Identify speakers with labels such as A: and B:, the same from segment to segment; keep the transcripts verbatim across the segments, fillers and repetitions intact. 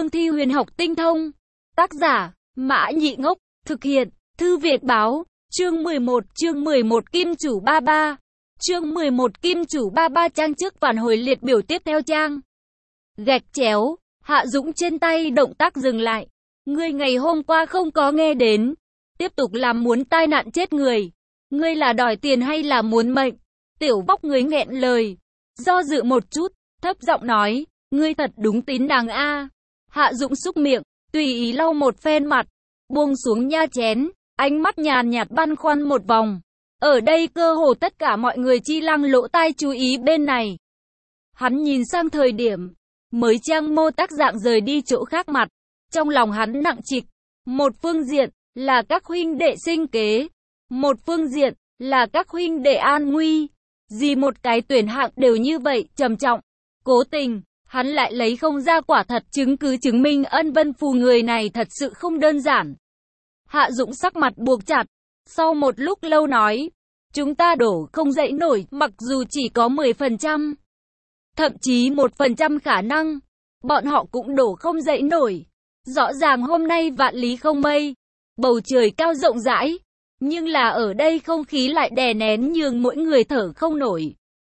A: cương thi huyền học tinh thông. Tác giả, Mã Nhị Ngốc, thực hiện, Thư Việt Báo, chương mười một, chương mười một Kim Chủ ba ba. Chương mười một Kim Chủ ba ba trang trước phản hồi liệt biểu tiếp theo trang. Gạch chéo, Hạ Dũng trên tay động tác dừng lại. Ngươi ngày hôm qua không có nghe đến. Tiếp tục làm muốn tai nạn chết người. Ngươi là đòi tiền hay là muốn mệnh? Tiểu Vóc người nghẹn lời. Do dự một chút, thấp giọng nói, ngươi thật đúng tín đàng a. Hạ Dũng xúc miệng, tùy ý lau một phen mặt, buông xuống nha chén, ánh mắt nhàn nhạt băn khoăn một vòng. Ở đây cơ hồ tất cả mọi người chi lăng lỗ tai chú ý bên này. Hắn nhìn sang thời điểm, mới trang mô tác dạng rời đi chỗ khác mặt. Trong lòng hắn nặng trịch, một phương diện là các huynh đệ sinh kế, một phương diện là các huynh đệ an nguy. Gì một cái tuyển hạng đều như vậy, trầm trọng. Cố tình, hắn lại lấy không ra quả thật chứng cứ chứng minh Ân Vân Phù người này thật sự không đơn giản. Hạ Dũng sắc mặt buộc chặt, sau một lúc lâu nói, chúng ta đổ không dậy nổi, mặc dù chỉ có mười phần trăm, thậm chí một phần trăm khả năng, bọn họ cũng đổ không dậy nổi. Rõ ràng hôm nay vạn lý không mây, bầu trời cao rộng rãi, nhưng là ở đây không khí lại đè nén nhường mỗi người thở không nổi.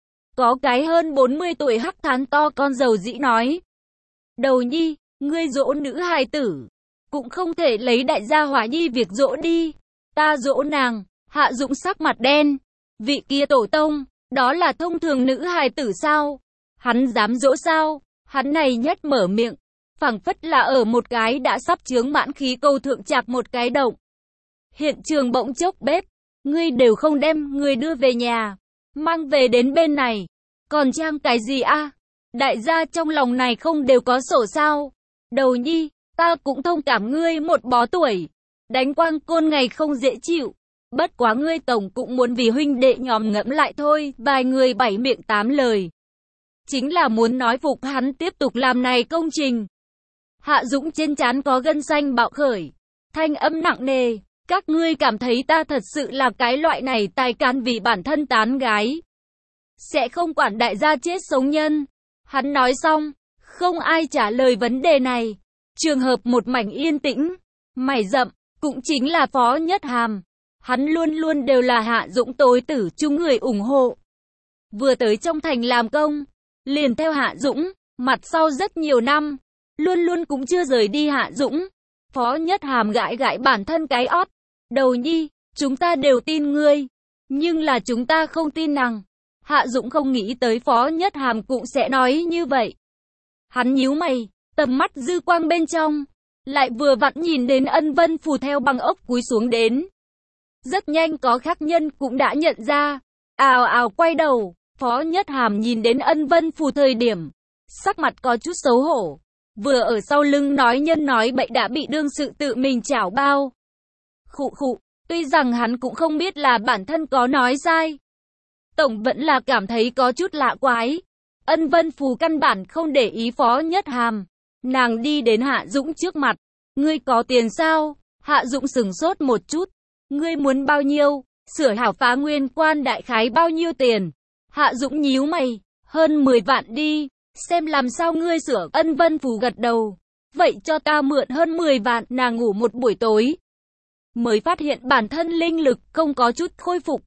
A: Có cái hơn bốn mươi tuổi hắc thán to con dầu dĩ nói, Đầu Nhi, ngươi dỗ nữ hài tử, cũng không thể lấy đại gia hỏa nhi việc dỗ đi. Ta dỗ nàng. Hạ Dũng sắc mặt đen. Vị kia tổ tông, đó là thông thường nữ hài tử sao? Hắn dám dỗ sao? Hắn này nhất mở miệng, phảng phất là ở một cái đã sắp chướng mãn khí câu thượng chạc một cái động. Hiện trường bỗng chốc bếp, ngươi đều không đem người đưa về nhà, mang về đến bên này, còn trang cái gì a? Đại gia trong lòng này không đều có sổ sao? Đầu Nhi, ta cũng thông cảm ngươi một bó tuổi, đánh quang côn ngày không dễ chịu, bất quá ngươi tổng cũng muốn vì huynh đệ nhóm ngẫm lại thôi. Vài người bảy miệng tám lời, chính là muốn nói phục hắn tiếp tục làm này công trình. Hạ Dũng trên trán có gân xanh bạo khởi, thanh âm nặng nề, các ngươi cảm thấy ta thật sự là cái loại này tài can vì bản thân tán gái, sẽ không quản đại gia chết sống nhân. Hắn nói xong, không ai trả lời vấn đề này. Trường hợp một mảnh yên tĩnh. Mày rậm, cũng chính là Phó Nhất Hàm. Hắn luôn luôn đều là Hạ Dũng tối tử chung người ủng hộ. Vừa tới trong thành làm công, liền theo Hạ Dũng, mặt sau rất nhiều năm, luôn luôn cũng chưa rời đi Hạ Dũng. Phó Nhất Hàm gãi gãi bản thân cái ót. Đầu Nhi, chúng ta đều tin ngươi, nhưng là chúng ta không tin nàng. Hạ Dũng không nghĩ tới Phó Nhất Hàm cũng sẽ nói như vậy. Hắn nhíu mày, tầm mắt dư quang bên trong, lại vừa vặn nhìn đến Ân Vân Phù theo băng ốc cúi xuống đến. Rất nhanh có khác nhân cũng đã nhận ra, ào ào quay đầu. Phó Nhất Hàm nhìn đến Ân Vân Phù thời điểm, sắc mặt có chút xấu hổ, vừa ở sau lưng nói nhân nói bậy đã bị đương sự tự mình chảo bao. Khụ khụ, tuy rằng hắn cũng không biết là bản thân có nói sai, tổng vẫn là cảm thấy có chút lạ quái. Ân Vân Phù căn bản không để ý Phó Nhất Hàm, nàng đi đến Hạ Dũng trước mặt. Ngươi có tiền sao? Hạ Dũng sừng sốt một chút. Ngươi muốn bao nhiêu? Sửa hảo Phá Nguyên Quan đại khái bao nhiêu tiền? Hạ Dũng nhíu mày, hơn mười vạn đi, xem làm sao ngươi sửa. Ân Vân Phù gật đầu, vậy cho ta mượn hơn mười vạn. Nàng ngủ một buổi tối, mới phát hiện bản thân linh lực không có chút khôi phục,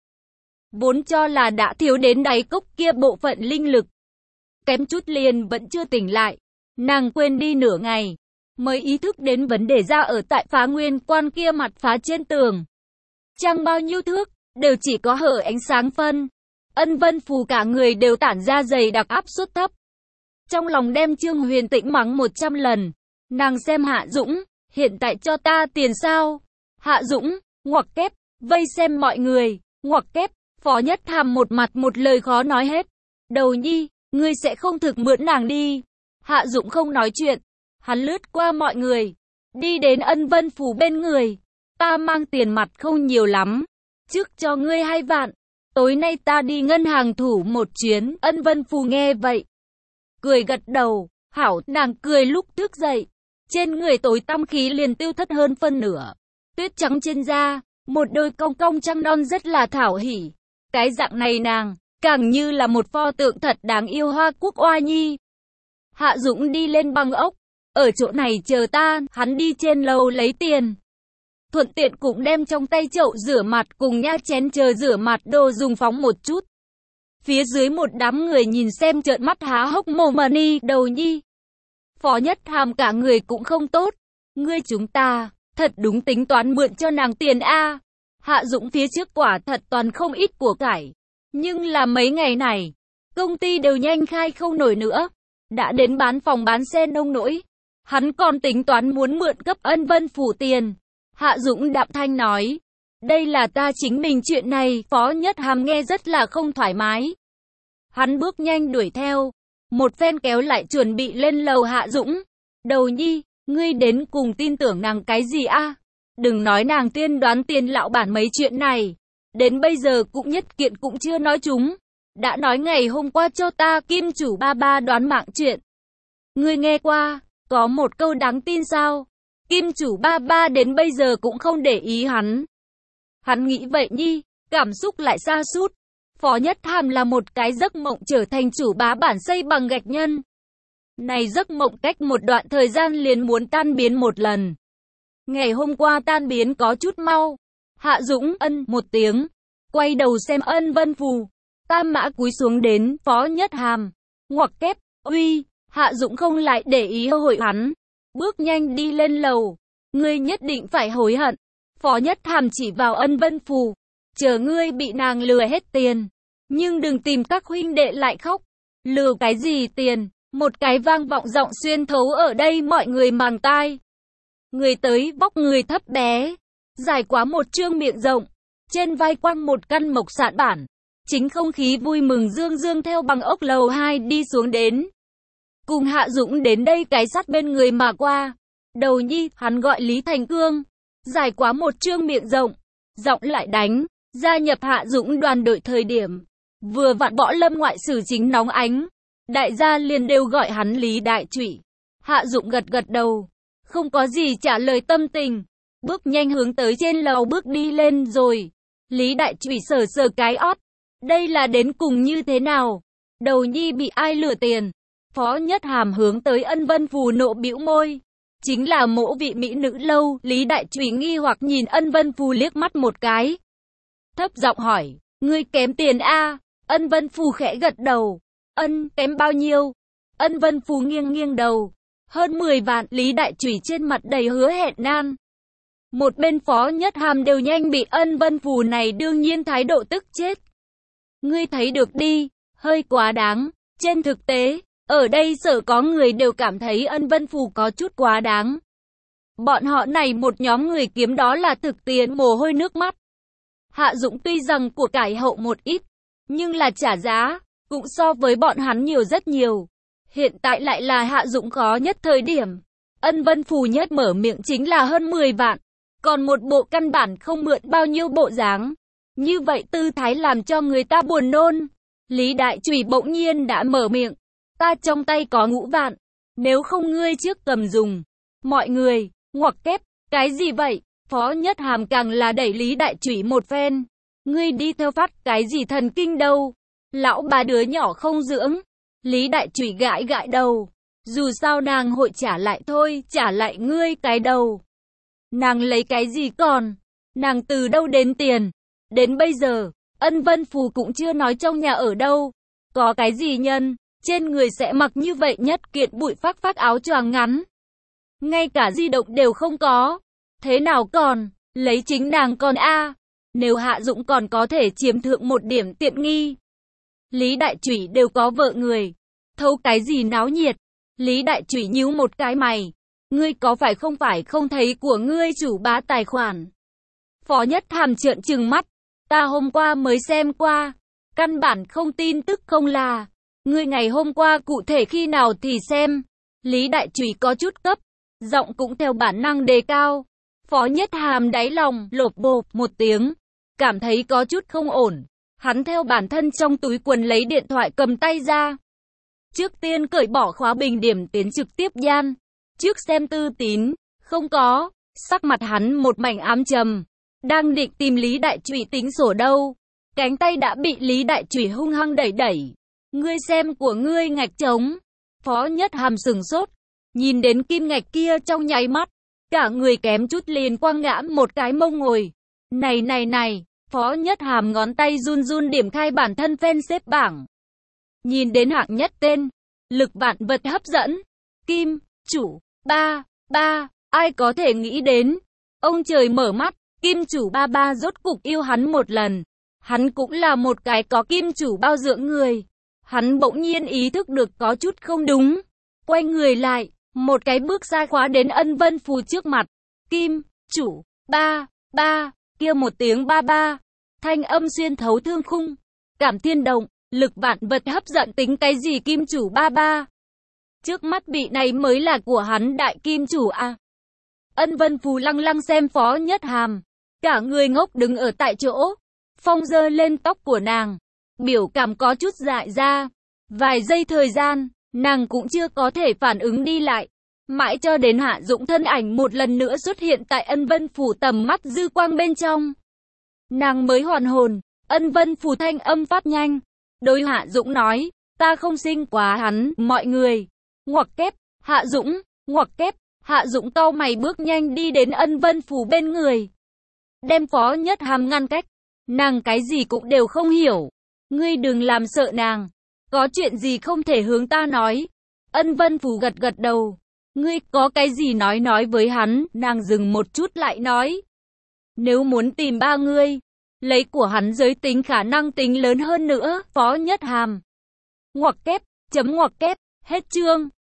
A: vốn cho là đã thiếu đến đáy cốc kia bộ phận linh lực, kém chút liền vẫn chưa tỉnh lại. Nàng quên đi nửa ngày, mới ý thức đến vấn đề ra ở tại Phá Nguyên Quan kia mặt phá trên tường. Chẳng bao nhiêu thước, đều chỉ có hở ánh sáng phân. Ân Vân Phù cả người đều tản ra dày đặc áp suất thấp. Trong lòng đem Trương Huyền Tĩnh mắng một trăm lần. Nàng xem Hạ Dũng, hiện tại cho ta tiền sao? Hạ Dũng, ngoặc kép, vây xem mọi người, ngoặc kép. Phó Nhất Hàm một mặt một lời khó nói hết. Đầu Nhi, ngươi sẽ không thực mượn nàng đi. Hạ Dũng không nói chuyện, hắn lướt qua mọi người, đi đến Ân Vân Phù bên người. Ta mang tiền mặt không nhiều lắm, trước cho ngươi hai vạn, tối nay ta đi ngân hàng thủ một chuyến. Ân Vân Phù nghe vậy, cười gật đầu. Hảo. Nàng cười lúc thức dậy, trên người tối tăm khí liền tiêu thất hơn phân nửa. Tuyết trắng trên da, một đôi cong cong trăng non rất là thảo hỉ. Cái dạng này nàng, càng như là một pho tượng thật đáng yêu Hoa Quốc oa nhi. Hạ Dũng đi lên băng ốc, ở chỗ này chờ ta, hắn đi trên lầu lấy tiền. Thuận tiện cũng đem trong tay chậu rửa mặt cùng nha chén chờ rửa mặt đồ dùng phóng một chút. Phía dưới một đám người nhìn xem trợn mắt há hốc mồm mà đi, Đầu Nhi. Phó Nhất Hàm cả người cũng không tốt. Ngươi chúng ta, thật đúng tính toán mượn cho nàng tiền a. Hạ Dũng phía trước quả thật toàn không ít của cải. Nhưng là mấy ngày này, công ty đều nhanh khai không nổi nữa. Đã đến bán phòng bán xe nông nỗi. Hắn còn tính toán muốn mượn cấp Ân Vân Phủ tiền. Hạ Dũng đạm thanh nói. Đây là ta chính mình chuyện này. Phó Nhất Hàm nghe rất là không thoải mái. Hắn bước nhanh đuổi theo. Một phen kéo lại chuẩn bị lên lầu Hạ Dũng. Đầu Nhi, ngươi đến cùng tin tưởng nàng cái gì a? Đừng nói nàng tiên đoán tiền lão bản mấy chuyện này. Đến bây giờ cũng nhất kiện cũng chưa nói chúng. Đã nói ngày hôm qua cho ta kim chủ ba ba đoán mạng chuyện. Ngươi nghe qua, có một câu đáng tin sao? Kim chủ ba ba đến bây giờ cũng không để ý hắn. Hắn nghĩ vậy Nhi, cảm xúc lại sa sút. Phó Nhất Hàm là một cái giấc mộng trở thành chủ bá bản xây bằng gạch nhân. Này giấc mộng cách một đoạn thời gian liền muốn tan biến một lần. Ngày hôm qua tan biến có chút mau. Hạ Dũng ân một tiếng, quay đầu xem Ân Vân Phù. Tam mã cúi xuống đến Phó Nhất Hàm. Ngoặc kép, uy, Hạ Dũng không lại để ý hội hắn. Bước nhanh đi lên lầu. Ngươi nhất định phải hối hận. Phó Nhất Hàm chỉ vào Ân Vân Phù. Chờ ngươi bị nàng lừa hết tiền. Nhưng đừng tìm các huynh đệ lại khóc. Lừa cái gì tiền? Một cái vang vọng giọng xuyên thấu ở đây mọi người màng tai. Người tới vóc người thấp bé. Dài quá một trương miệng rộng. Trên vai quăng một căn mộc sạn bản. Chính không khí vui mừng dương dương theo bằng ốc lầu hai đi xuống đến. Cùng Hạ Dũng đến đây cái sát bên người mà qua. Đầu Nhi, hắn gọi Lý Thành Cương. Dài quá một trương miệng rộng. Giọng lại đánh. Gia nhập Hạ Dũng đoàn đội thời điểm. Vừa vặn võ lâm ngoại sử chính nóng ánh. Đại gia liền đều gọi hắn Lý Đại Trụy. Hạ Dũng gật gật đầu. Không có gì trả lời tâm tình. Bước nhanh hướng tới trên lầu bước đi lên rồi. Lý Đại Trụy sờ sờ cái ót. Đây là đến cùng như thế nào? Đầu Nhi bị ai lừa tiền? Phó Nhất Hàm hướng tới Ân Vân Phù nộ bĩu môi. Chính là mỗ vị mỹ nữ lâu. Lý Đại Trụy nghi hoặc nhìn Ân Vân Phù liếc mắt một cái. Thấp giọng hỏi. Ngươi kém tiền a? Ân Vân Phù khẽ gật đầu. Ân, kém bao nhiêu? Ân Vân Phù nghiêng nghiêng đầu. Hơn mười vạn. Lý Đại Trụy trên mặt đầy hứa hẹn nan. Một bên Phó Nhất Hàm đều nhanh bị Ân Vân Phù này đương nhiên thái độ tức chết. Ngươi thấy được đi, hơi quá đáng. Trên thực tế, ở đây sợ có người đều cảm thấy Ân Vân Phù có chút quá đáng. Bọn họ này một nhóm người kiếm đó là thực tiền mồ hôi nước mắt. Hạ Dũng tuy rằng của cải hậu một ít, nhưng là trả giá, cũng so với bọn hắn nhiều rất nhiều. Hiện tại lại là Hạ Dũng khó nhất thời điểm. Ân Vân Phù nhất mở miệng chính là hơn mười vạn. Còn một bộ căn bản không mượn bao nhiêu bộ dáng. Như vậy tư thái làm cho người ta buồn nôn. Lý Đại Trụy bỗng nhiên đã mở miệng. Ta trong tay có ngũ vạn. Nếu không ngươi trước cầm dùng. Mọi người, ngoặc kép, cái gì vậy? Phó Nhất Hàm càng là đẩy Lý Đại Trụy một phen. Ngươi đi theo phát cái gì thần kinh đâu. Lão bà đứa nhỏ không dưỡng. Lý Đại Trụy gãi gãi đầu. Dù sao nàng hội trả lại thôi, trả lại ngươi cái đầu. Nàng lấy cái gì còn? Nàng từ đâu đến tiền? Đến bây giờ, Ân Vân Phù cũng chưa nói trong nhà ở đâu. Có cái gì nhân, trên người sẽ mặc như vậy nhất kiện bụi phác phác áo choàng ngắn. Ngay cả di động đều không có. Thế nào còn, lấy chính nàng còn a? Nếu Hạ Dũng còn có thể chiếm thượng một điểm tiện nghi. Lý Đại Trụy đều có vợ người. Thấu cái gì náo nhiệt? Lý Đại Trụy nhíu một cái mày. Ngươi có phải không phải không thấy của ngươi chủ bá tài khoản? Phó Nhất Hàm trợn trừng mắt. Ta hôm qua mới xem qua. Căn bản không tin tức không là. Ngươi ngày hôm qua cụ thể khi nào thì xem. Lý Đại Trụy có chút cấp. Giọng cũng theo bản năng đề cao. Phó Nhất Hàm đáy lòng lột bột một tiếng. Cảm thấy có chút không ổn. Hắn theo bản thân trong túi quần lấy điện thoại cầm tay ra. Trước tiên cởi bỏ khóa bình điểm tiến trực tiếp gian. Trước xem tư tín. Không có. Sắc mặt hắn một mảnh ám trầm. Đang định tìm Lý Đại Trụy tính sổ đâu. Cánh tay đã bị Lý Đại Trụy hung hăng đẩy đẩy. Ngươi xem của ngươi ngạch trống. Phó Nhất Hàm sừng sốt. Nhìn đến kim ngạch kia trong nháy mắt, cả người kém chút liền quăng ngã một cái mông ngồi. Này này này, Phó Nhất Hàm ngón tay run run điểm khai bản thân fan xếp bảng. Nhìn đến hạng nhất tên, lực vạn vật hấp dẫn, kim, chủ, ba, ba, ai có thể nghĩ đến. Ông trời mở mắt, kim chủ ba ba rốt cục yêu hắn một lần. Hắn cũng là một cái có kim chủ bao dưỡng người. Hắn bỗng nhiên ý thức được có chút không đúng. Quay người lại, một cái bước xa khóa đến Ân Vân Phù trước mặt. Kim, chủ, ba, ba, kia một tiếng ba ba. Thanh âm xuyên thấu thương khung. Cảm thiên động, lực vạn vật hấp dẫn tính cái gì kim chủ ba ba. Trước mắt vị này mới là của hắn đại kim chủ à. Ân Vân Phù lăng lăng xem Phó Nhất Hàm. Cả người ngốc đứng ở tại chỗ. Phong giơ lên tóc của nàng. Biểu cảm có chút dại ra. Vài giây thời gian, nàng cũng chưa có thể phản ứng đi lại. Mãi cho đến Hạ Dũng thân ảnh một lần nữa xuất hiện tại Ân Vân Phủ tầm mắt dư quang bên trong. Nàng mới hoàn hồn, Ân Vân Phủ thanh âm phát nhanh. Đối Hạ Dũng nói, ta không sinh quá hắn, mọi người. Ngoặc kép, Hạ Dũng, ngoặc kép, Hạ Dũng cau mày bước nhanh đi đến Ân Vân Phủ bên người. Đem Phó Nhất Hàm ngăn cách. Nàng cái gì cũng đều không hiểu. Ngươi đừng làm sợ nàng. Có chuyện gì không thể hướng ta nói. Ân Vân Phủ gật gật đầu. Ngươi có cái gì nói nói với hắn. Nàng dừng một chút lại nói. Nếu muốn tìm ba ngươi, lấy của hắn giới tính khả năng tính lớn hơn nữa. Phó Nhất Hàm. Ngoặc kép, chấm ngoặc kép, hết chương.